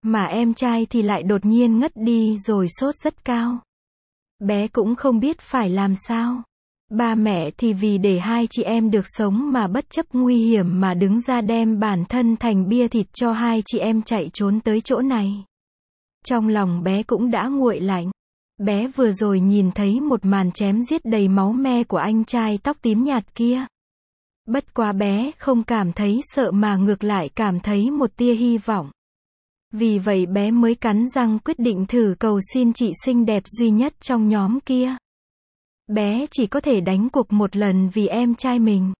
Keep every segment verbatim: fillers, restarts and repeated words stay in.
Mà em trai thì lại đột nhiên ngất đi rồi sốt rất cao. Bé cũng không biết phải làm sao. Ba mẹ thì vì để hai chị em được sống mà bất chấp nguy hiểm mà đứng ra đem bản thân thành bia thịt cho hai chị em chạy trốn tới chỗ này. Trong lòng bé cũng đã nguội lạnh. Bé vừa rồi nhìn thấy một màn chém giết đầy máu me của anh trai tóc tím nhạt kia. Bất quá bé không cảm thấy sợ mà ngược lại cảm thấy một tia hy vọng. Vì vậy bé mới cắn răng quyết định thử cầu xin chị xinh đẹp duy nhất trong nhóm kia. Bé chỉ có thể đánh cuộc một lần vì em trai mình.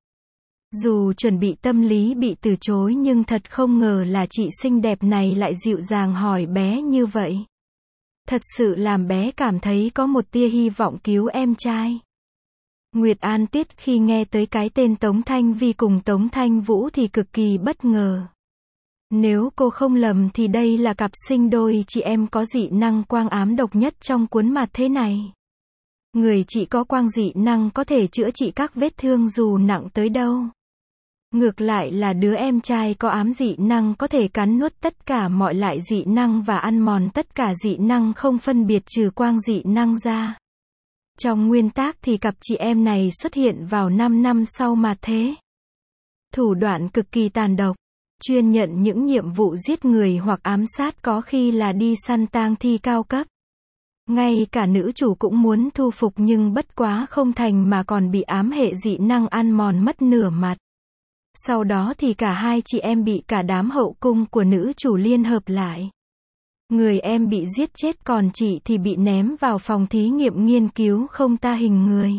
Dù chuẩn bị tâm lý bị từ chối nhưng thật không ngờ là chị xinh đẹp này lại dịu dàng hỏi bé như vậy. Thật sự làm bé cảm thấy có một tia hy vọng cứu em trai. Nguyệt An Tiết khi nghe tới cái tên Tống Thanh Vi cùng Tống Thanh Vũ thì cực kỳ bất ngờ. Nếu cô không lầm thì đây là cặp sinh đôi chị em có dị năng quang ám độc nhất trong cuốn mặt thế này. Người chị có quang dị năng có thể chữa trị các vết thương dù nặng tới đâu. Ngược lại là đứa em trai có ám dị năng có thể cắn nuốt tất cả mọi loại dị năng và ăn mòn tất cả dị năng không phân biệt trừ quang dị năng ra. Trong nguyên tác thì cặp chị em này xuất hiện vào năm năm sau mà thế. Thủ đoạn cực kỳ tàn độc, chuyên nhận những nhiệm vụ giết người hoặc ám sát có khi là đi săn tang thi cao cấp. Ngay cả nữ chủ cũng muốn thu phục nhưng bất quá không thành mà còn bị ám hệ dị năng ăn mòn mất nửa mặt. Sau đó thì cả hai chị em bị cả đám hậu cung của nữ chủ liên hợp lại. Người em bị giết chết còn chị thì bị ném vào phòng thí nghiệm nghiên cứu không ta hình người.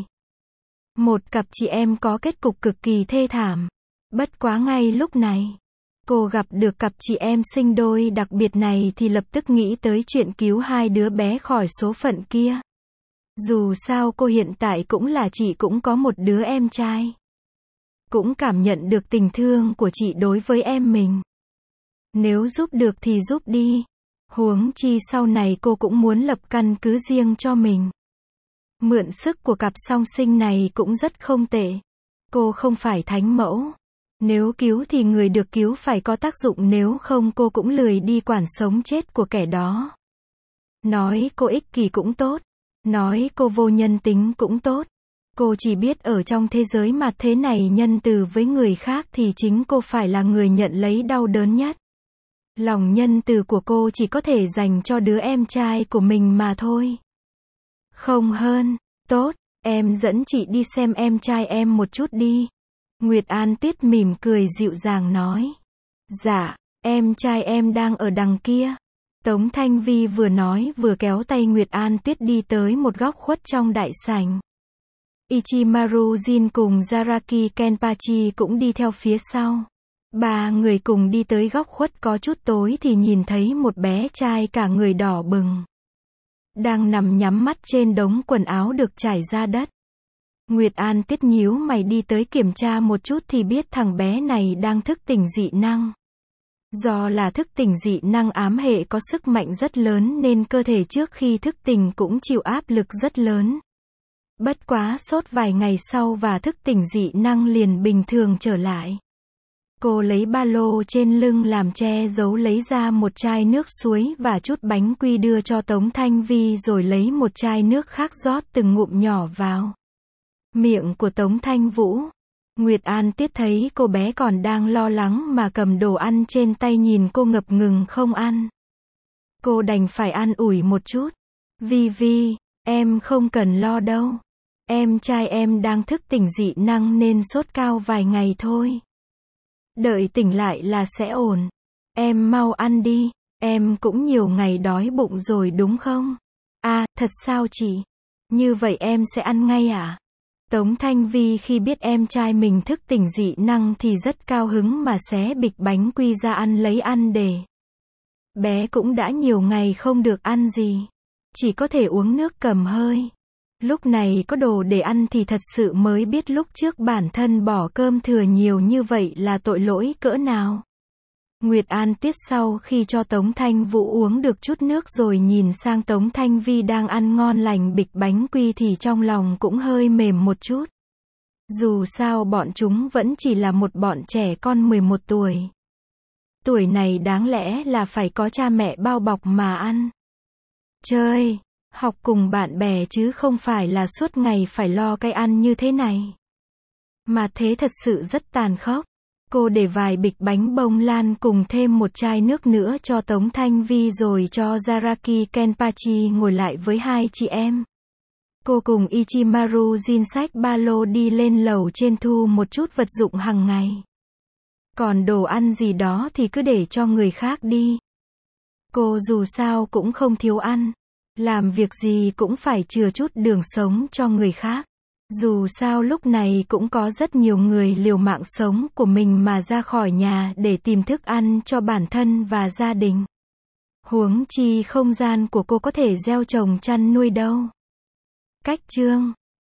Một cặp chị em có kết cục cực kỳ thê thảm. Bất quá ngay lúc này, cô gặp được cặp chị em sinh đôi đặc biệt này thì lập tức nghĩ tới chuyện cứu hai đứa bé khỏi số phận kia. Dù sao cô hiện tại cũng là chị cũng có một đứa em trai. Cũng cảm nhận được tình thương của chị đối với em mình. Nếu giúp được thì giúp đi. Huống chi sau này cô cũng muốn lập căn cứ riêng cho mình. Mượn sức của cặp song sinh này cũng rất không tệ. Cô không phải thánh mẫu. Nếu cứu thì người được cứu phải có tác dụng, nếu không cô cũng lười đi quản sống chết của kẻ đó. Nói cô ích kỷ cũng tốt. Nói cô vô nhân tính cũng tốt. Cô chỉ biết ở trong thế giới mà thế này nhân từ với người khác thì chính cô phải là người nhận lấy đau đớn nhất. Lòng nhân từ của cô chỉ có thể dành cho đứa em trai của mình mà thôi. Không hơn. Tốt, em dẫn chị đi xem em trai em một chút đi. Nguyệt An Tuyết mỉm cười dịu dàng nói. Dạ, em trai em đang ở đằng kia. Tống Thanh Vi vừa nói vừa kéo tay Nguyệt An Tuyết đi tới một góc khuất trong đại sảnh. Ichimaru Jin cùng Zaraki Kenpachi cũng đi theo phía sau. Ba người cùng đi tới góc khuất có chút tối thì nhìn thấy một bé trai cả người đỏ bừng. Đang nằm nhắm mắt trên đống quần áo được trải ra đất. Nguyệt An Tiết nhíu mày đi tới kiểm tra một chút thì biết thằng bé này đang thức tỉnh dị năng. Do là thức tỉnh dị năng ám hệ có sức mạnh rất lớn nên cơ thể trước khi thức tỉnh cũng chịu áp lực rất lớn. Bất quá sốt vài ngày sau và thức tỉnh dị năng liền bình thường trở lại. Cô lấy ba lô trên lưng làm che giấu lấy ra một chai nước suối và chút bánh quy đưa cho Tống Thanh Vi rồi lấy một chai nước khác rót từng ngụm nhỏ vào miệng của Tống Thanh Vũ. Nguyệt An Tiết thấy cô bé còn đang lo lắng mà cầm đồ ăn trên tay nhìn cô ngập ngừng không ăn. Cô đành phải an ủi một chút. Vi Vi, em không cần lo đâu. Em trai em đang thức tỉnh dị năng nên sốt cao vài ngày thôi. Đợi tỉnh lại là sẽ ổn. Em mau ăn đi, em cũng nhiều ngày đói bụng rồi đúng không? À, thật sao chị? Như vậy em sẽ ăn ngay à? Tống Thanh Vi khi biết em trai mình thức tỉnh dị năng thì rất cao hứng mà xé bịch bánh quy ra ăn lấy ăn để. Bé cũng đã nhiều ngày không được ăn gì. Chỉ có thể uống nước cầm hơi. Lúc này có đồ để ăn thì thật sự mới biết lúc trước bản thân bỏ cơm thừa nhiều như vậy là tội lỗi cỡ nào. Nguyệt An Tiết sau khi cho Tống Thanh Vũ uống được chút nước rồi nhìn sang Tống Thanh Vi đang ăn ngon lành bịch bánh quy thì trong lòng cũng hơi mềm một chút. Dù sao bọn chúng vẫn chỉ là một bọn trẻ con mười một tuổi. Tuổi này đáng lẽ là phải có cha mẹ bao bọc mà ăn. Chơi, học cùng bạn bè chứ không phải là suốt ngày phải lo cái ăn như thế này. Mà thế thật sự rất tàn khốc. Cô để vài bịch bánh bông lan cùng thêm một chai nước nữa cho Tống Thanh Vi rồi cho Zaraki Kenpachi ngồi lại với hai chị em. Cô cùng Ichimaru Jin xách ba lô đi lên lầu trên thu một chút vật dụng hàng ngày. Còn đồ ăn gì đó thì cứ để cho người khác đi. Cô dù sao cũng không thiếu ăn. Làm việc gì cũng phải chừa chút đường sống cho người khác. Dù sao lúc này cũng có rất nhiều người liều mạng sống của mình mà ra khỏi nhà để tìm thức ăn cho bản thân và gia đình. Huống chi không gian của cô có thể gieo trồng chăn nuôi đâu. Cách chương